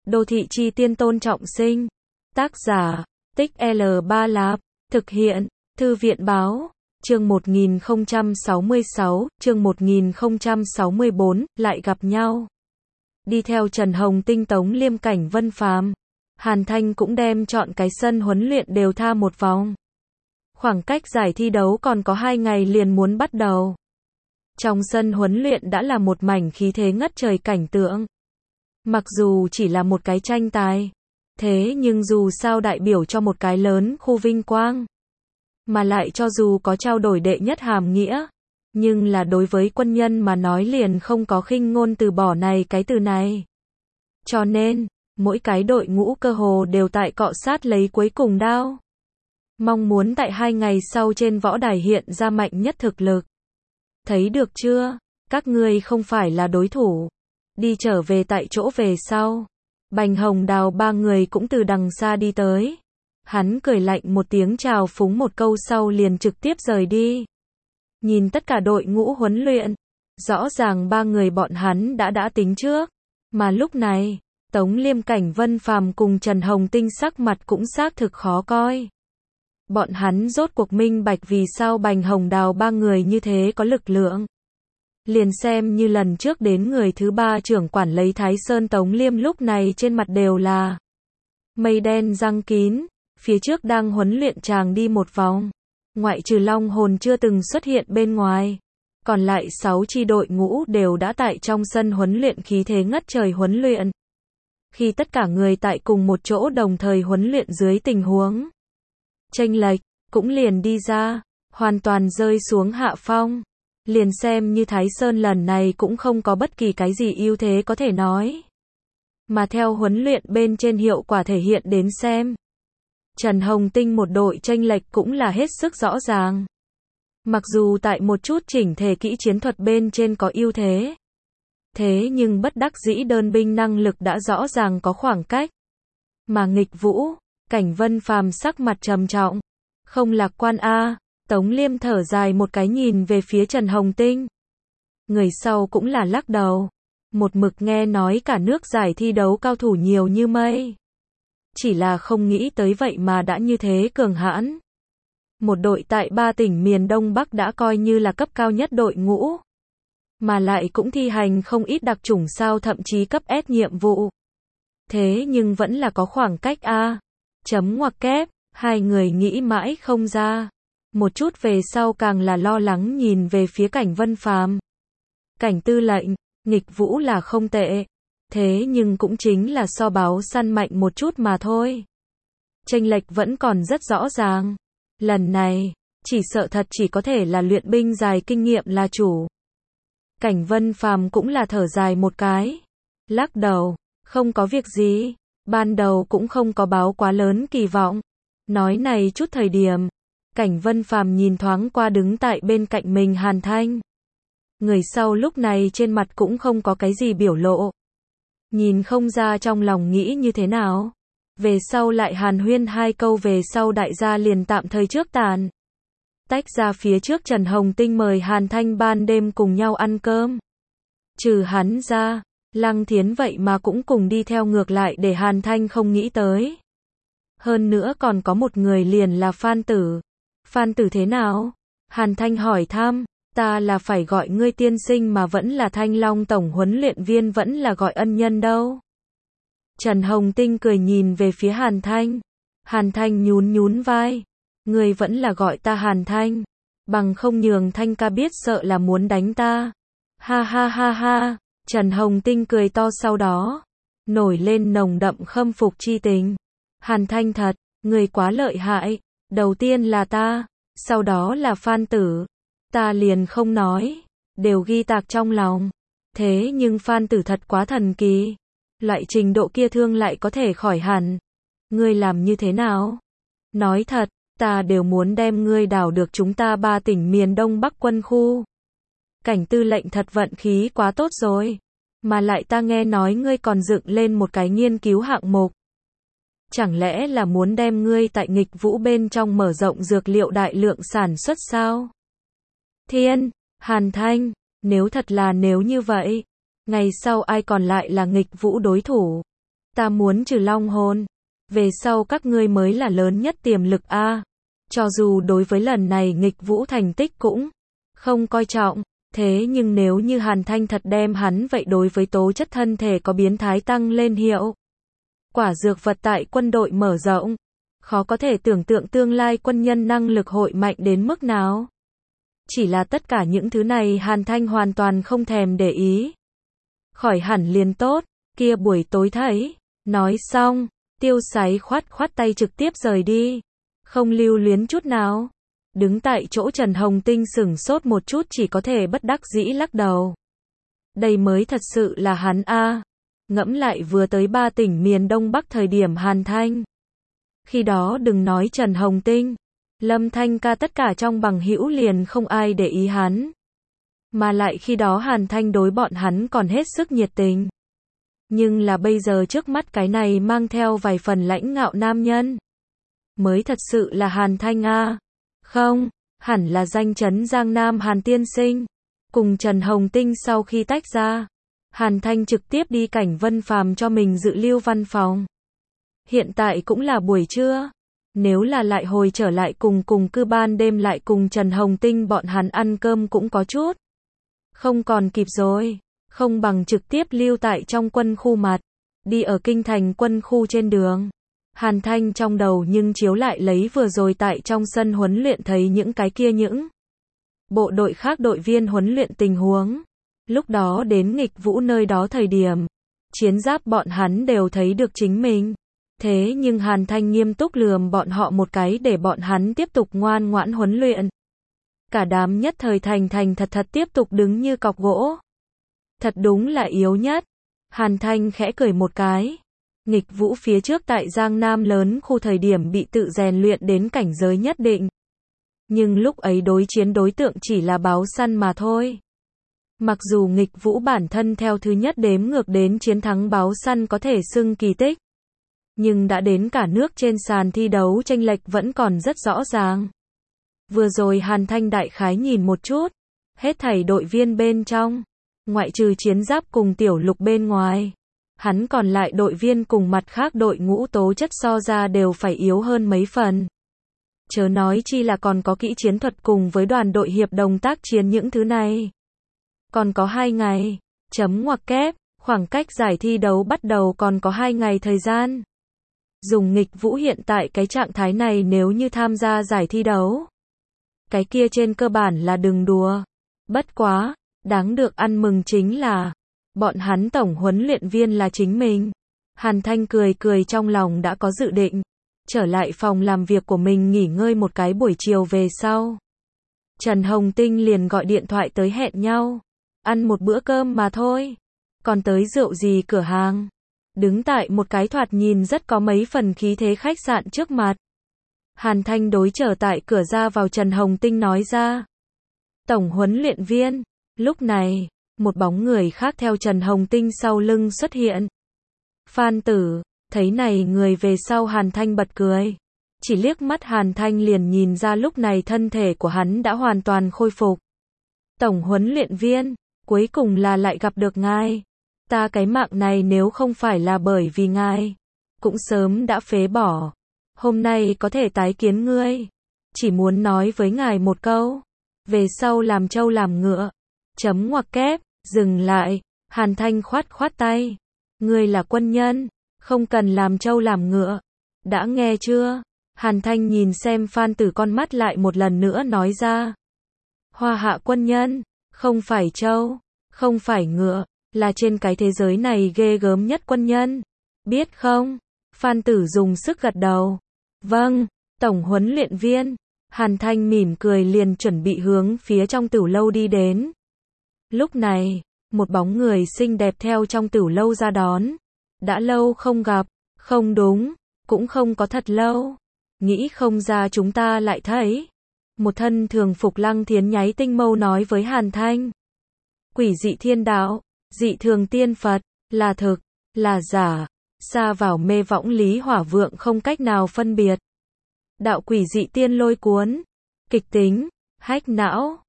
Đô thị chi tiên Tôn Trọng Sinh. Tác giả, Tích L3 Lạp. Thực hiện, Thư viện Báo. Chương 1066, chương 1064, lại gặp nhau. Đi theo Trần Hồng Tinh Tống Liêm Cảnh Vân Phàm, Hàn Thanh cũng đem chọn cái sân huấn luyện đều tha một vòng. Khoảng cách giải thi đấu còn có 2 ngày liền muốn bắt đầu. Trong sân huấn luyện đã là một mảnh khí thế ngất trời cảnh tượng. Mặc dù chỉ là một cái tranh tài, thế nhưng dù sao đại biểu cho một cái lớn khu vinh quang. Mà lại cho dù có trao đổi đệ nhất hàm nghĩa, nhưng là đối với quân nhân mà nói liền không có khinh ngôn từ bỏ này cái từ này. Cho nên, mỗi cái đội ngũ cơ hồ đều tại cọ sát lấy cuối cùng đao. Mong muốn tại 2 ngày sau trên võ đài hiện ra mạnh nhất thực lực. Thấy được chưa? Các ngươi không phải là đối thủ. Đi trở về tại chỗ về sau. Bành Hồng Đào 3 người cũng từ đằng xa đi tới. Hắn cười lạnh một tiếng chào phúng một câu sau liền trực tiếp rời đi. Nhìn tất cả đội ngũ huấn luyện, rõ ràng 3 người bọn hắn đã tính trước. Mà lúc này, Tống Liêm Cảnh Vân Phàm cùng Trần Hồng Tinh sắc mặt cũng xác thực khó coi. Bọn hắn rốt cuộc minh bạch vì sao Bành Hồng Đào 3 người như thế có lực lượng. Liền xem như lần trước đến người thứ 3 trưởng quản lấy Thái Sơn Tống Liêm lúc này trên mặt đều là mây đen răng kín, phía trước đang huấn luyện chàng đi một vòng. Ngoại trừ Long Hồn chưa từng xuất hiện bên ngoài, còn lại 6 chi đội ngũ đều đã tại trong sân huấn luyện khí thế ngất trời huấn luyện. Khi tất cả người tại cùng một chỗ đồng thời huấn luyện dưới tình huống chênh lệch, cũng liền đi ra, hoàn toàn rơi xuống hạ phong. Liền xem như Thái Sơn lần này cũng không có bất kỳ cái gì ưu thế có thể nói. Mà theo huấn luyện bên trên hiệu quả thể hiện đến xem, Trần Hồng Tinh một đội chênh lệch cũng là hết sức rõ ràng. Mặc dù tại một chút chỉnh thể kỹ chiến thuật bên trên có ưu thế, thế nhưng bất đắc dĩ đơn binh năng lực đã rõ ràng có khoảng cách. Mà Nghịch Vũ, Cảnh Vân Phàm sắc mặt trầm trọng, không lạc quan a. Tống Liêm thở dài một cái nhìn về phía Trần Hồng Tinh. Người sau cũng là lắc đầu. Một mực nghe nói cả nước giải thi đấu cao thủ nhiều như mây. Chỉ là không nghĩ tới vậy mà đã như thế cường hãn. Một đội tại 3 tỉnh miền Đông Bắc đã coi như là cấp cao nhất đội ngũ. Mà lại cũng thi hành không ít đặc chủng sao thậm chí cấp S nhiệm vụ. Thế nhưng vẫn là có khoảng cách a. Chấm ngoặc kép, 2 người nghĩ mãi không ra. Một chút về sau càng là lo lắng nhìn về phía Cảnh Vân Phàm. Cảnh tư lệnh, Nghịch Vũ là không tệ. Thế nhưng cũng chính là so báo săn mạnh một chút mà thôi. Chênh lệch vẫn còn rất rõ ràng. Lần này, chỉ sợ thật chỉ có thể là luyện binh dài kinh nghiệm là chủ. Cảnh Vân Phàm cũng là thở dài một cái. Lắc đầu, không có việc gì. Ban đầu cũng không có báo quá lớn kỳ vọng. Nói này chút thời điểm. Cảnh Vân Phàm nhìn thoáng qua đứng tại bên cạnh mình Hàn Thanh. Người sau lúc này trên mặt cũng không có cái gì biểu lộ. Nhìn không ra trong lòng nghĩ như thế nào. Về sau lại hàn huyên 2 câu về sau đại gia liền tạm thời trước tàn. Tách ra phía trước Trần Hồng Tinh mời Hàn Thanh ban đêm cùng nhau ăn cơm. Trừ hắn ra, Lăng Thiến vậy mà cũng cùng đi theo ngược lại để Hàn Thanh không nghĩ tới. Hơn nữa còn có một người liền là Phan Tử. Phan Tử thế nào? Hàn Thanh hỏi thăm, ta là phải gọi ngươi tiên sinh mà vẫn là Thanh Long tổng huấn luyện viên vẫn là gọi ân nhân đâu. Trần Hồng Tinh cười nhìn về phía Hàn Thanh. Hàn Thanh nhún vai. Ngươi vẫn là gọi ta Hàn Thanh. Bằng không nhường Thanh ca biết sợ là muốn đánh ta. Ha ha ha ha. Trần Hồng Tinh cười to sau đó. Nổi lên nồng đậm khâm phục chi tình. Hàn Thanh thật, ngươi quá lợi hại. Đầu tiên là ta, sau đó là Phan Tử. Ta liền không nói, đều ghi tạc trong lòng. Thế nhưng Phan Tử thật quá thần kỳ. Loại trình độ kia thương lại có thể khỏi hẳn. Ngươi làm như thế nào? Nói thật, ta đều muốn đem ngươi đảo được chúng ta 3 tỉnh miền Đông Bắc quân khu. Cảnh tư lệnh thật vận khí quá tốt rồi. Mà lại ta nghe nói ngươi còn dựng lên một cái nghiên cứu hạng mục. Chẳng lẽ là muốn đem ngươi tại Nghịch Vũ bên trong mở rộng dược liệu đại lượng sản xuất sao? Thiên, Hàn Thanh, nếu thật là nếu như vậy, ngày sau ai còn lại là Nghịch Vũ đối thủ? Ta muốn trừ long hồn. Về sau các ngươi mới là lớn nhất tiềm lực a. Cho dù đối với lần này nghịch vũ thành tích cũng không coi trọng, thế nhưng nếu như Hàn Thanh thật đem hắn vậy đối với tố chất thân thể có biến thái tăng lên hiệu quả dược vật tại quân đội mở rộng, khó có thể tưởng tượng tương lai quân nhân năng lực hội mạnh đến mức nào. Chỉ là tất cả những thứ này Hàn Thanh hoàn toàn không thèm để ý. Khỏi hẳn liền tốt, kia buổi tối thấy. Nói xong, Tiêu Sái khoát khoát tay trực tiếp rời đi. Không lưu luyến chút nào. Đứng tại chỗ Trần Hồng Tinh sửng sốt một chút chỉ có thể bất đắc dĩ lắc đầu. Đây mới thật sự là hắn a. Ngẫm lại vừa tới 3 tỉnh miền Đông Bắc thời điểm Hàn Thanh. Khi đó đừng nói Trần Hồng Tinh, Lâm Thanh ca tất cả trong bằng hữu liền không ai để ý hắn. Mà lại khi đó Hàn Thanh đối bọn hắn còn hết sức nhiệt tình. Nhưng là bây giờ trước mắt cái này mang theo vài phần lãnh ngạo nam nhân. Mới thật sự là Hàn Thanh a. Không, hẳn là danh chấn Giang Nam Hàn tiên sinh. Cùng Trần Hồng Tinh sau khi tách ra, Hàn Thanh trực tiếp đi Cảnh Vân Phàm cho mình dự lưu văn phòng. Hiện tại cũng là buổi trưa. Nếu là lại hồi trở lại cùng cư ban đêm lại cùng Trần Hồng Tinh bọn hắn ăn cơm cũng có chút không còn kịp rồi. Không bằng trực tiếp lưu tại trong quân khu mặt. Đi ở kinh thành quân khu trên đường. Hàn Thanh trong đầu nhưng chiếu lại lấy vừa rồi tại trong sân huấn luyện thấy những cái kia những bộ đội khác đội viên huấn luyện tình huống. Lúc đó đến nghịch vũ nơi đó thời điểm, chiến giáp bọn hắn đều thấy được chính mình. Thế nhưng Hàn Thanh nghiêm túc lườm bọn họ một cái để bọn hắn tiếp tục ngoan ngoãn huấn luyện. Cả đám nhất thời thành thật tiếp tục đứng như cọc gỗ. Thật đúng là yếu nhất. Hàn Thanh khẽ cười một cái. Nghịch vũ phía trước tại Giang Nam lớn khu thời điểm bị tự rèn luyện đến cảnh giới nhất định. Nhưng lúc ấy đối chiến đối tượng chỉ là báo săn mà thôi. Mặc dù nghịch vũ bản thân theo thứ nhất đếm ngược đến chiến thắng báo săn có thể xưng kỳ tích. Nhưng đã đến cả nước trên sàn thi đấu chênh lệch vẫn còn rất rõ ràng. Vừa rồi Hàn Thanh đại khái nhìn một chút. Hết thảy đội viên bên trong. Ngoại trừ chiến giáp cùng tiểu lục bên ngoài. Hắn còn lại đội viên cùng mặt khác đội ngũ tố chất so ra đều phải yếu hơn mấy phần. Chớ nói chi là còn có kỹ chiến thuật cùng với đoàn đội hiệp đồng tác chiến những thứ này. Còn có 2 ngày. Chấm ngoặc kép. Khoảng cách giải thi đấu bắt đầu còn có 2 ngày thời gian. Dùng nghịch vũ hiện tại cái trạng thái này nếu như tham gia giải thi đấu. Cái kia trên cơ bản là đừng đùa. Bất quá, đáng được ăn mừng chính là bọn hắn tổng huấn luyện viên là chính mình. Hàn Thanh cười trong lòng đã có dự định. Trở lại phòng làm việc của mình nghỉ ngơi một cái buổi chiều về sau. Trần Hồng Tinh liền gọi điện thoại tới hẹn nhau. Ăn một bữa cơm mà thôi. Còn tới rượu gì cửa hàng. Đứng tại một cái thoạt nhìn rất có mấy phần khí thế khách sạn trước mặt. Hàn Thanh đối trở tại cửa ra vào Trần Hồng Tinh nói ra. Tổng huấn luyện viên. Lúc này, một bóng người khác theo Trần Hồng Tinh sau lưng xuất hiện. Phan Tử, thấy này người về sau Hàn Thanh bật cười. Chỉ liếc mắt Hàn Thanh liền nhìn ra lúc này thân thể của hắn đã hoàn toàn khôi phục. Tổng huấn luyện viên, cuối cùng là lại gặp được ngài. Ta cái mạng này nếu không phải là bởi vì ngài, cũng sớm đã phế bỏ. Hôm nay có thể tái kiến ngươi. Chỉ muốn nói với ngài một câu. Về sau làm trâu làm ngựa. Chấm ngoặc kép, dừng lại. Hàn Thanh khoát tay. Ngươi là quân nhân, không cần làm trâu làm ngựa. Đã nghe chưa? Hàn Thanh nhìn xem Phan Tử con mắt lại một lần nữa nói ra. Hoa hạ quân nhân, không phải trâu, không phải ngựa, là trên cái thế giới này ghê gớm nhất quân nhân. Biết không? Phan Tử dùng sức gật đầu. Vâng, tổng huấn luyện viên. Hàn Thanh mỉm cười liền chuẩn bị hướng phía trong tửu lâu đi đến. Lúc này, một bóng người xinh đẹp theo trong tửu lâu ra đón. Đã lâu không gặp, không đúng, cũng không có thật lâu. Nghĩ không ra chúng ta lại thấy. Một thân thường phục Lăng Thiến nháy tinh mâu nói với Hàn Thanh. Quỷ dị thiên đạo, dị thường tiên Phật, là thực, là giả, xa vào mê võng lý hỏa vượng không cách nào phân biệt. Đạo quỷ dị tiên lôi cuốn, kịch tính, hách não.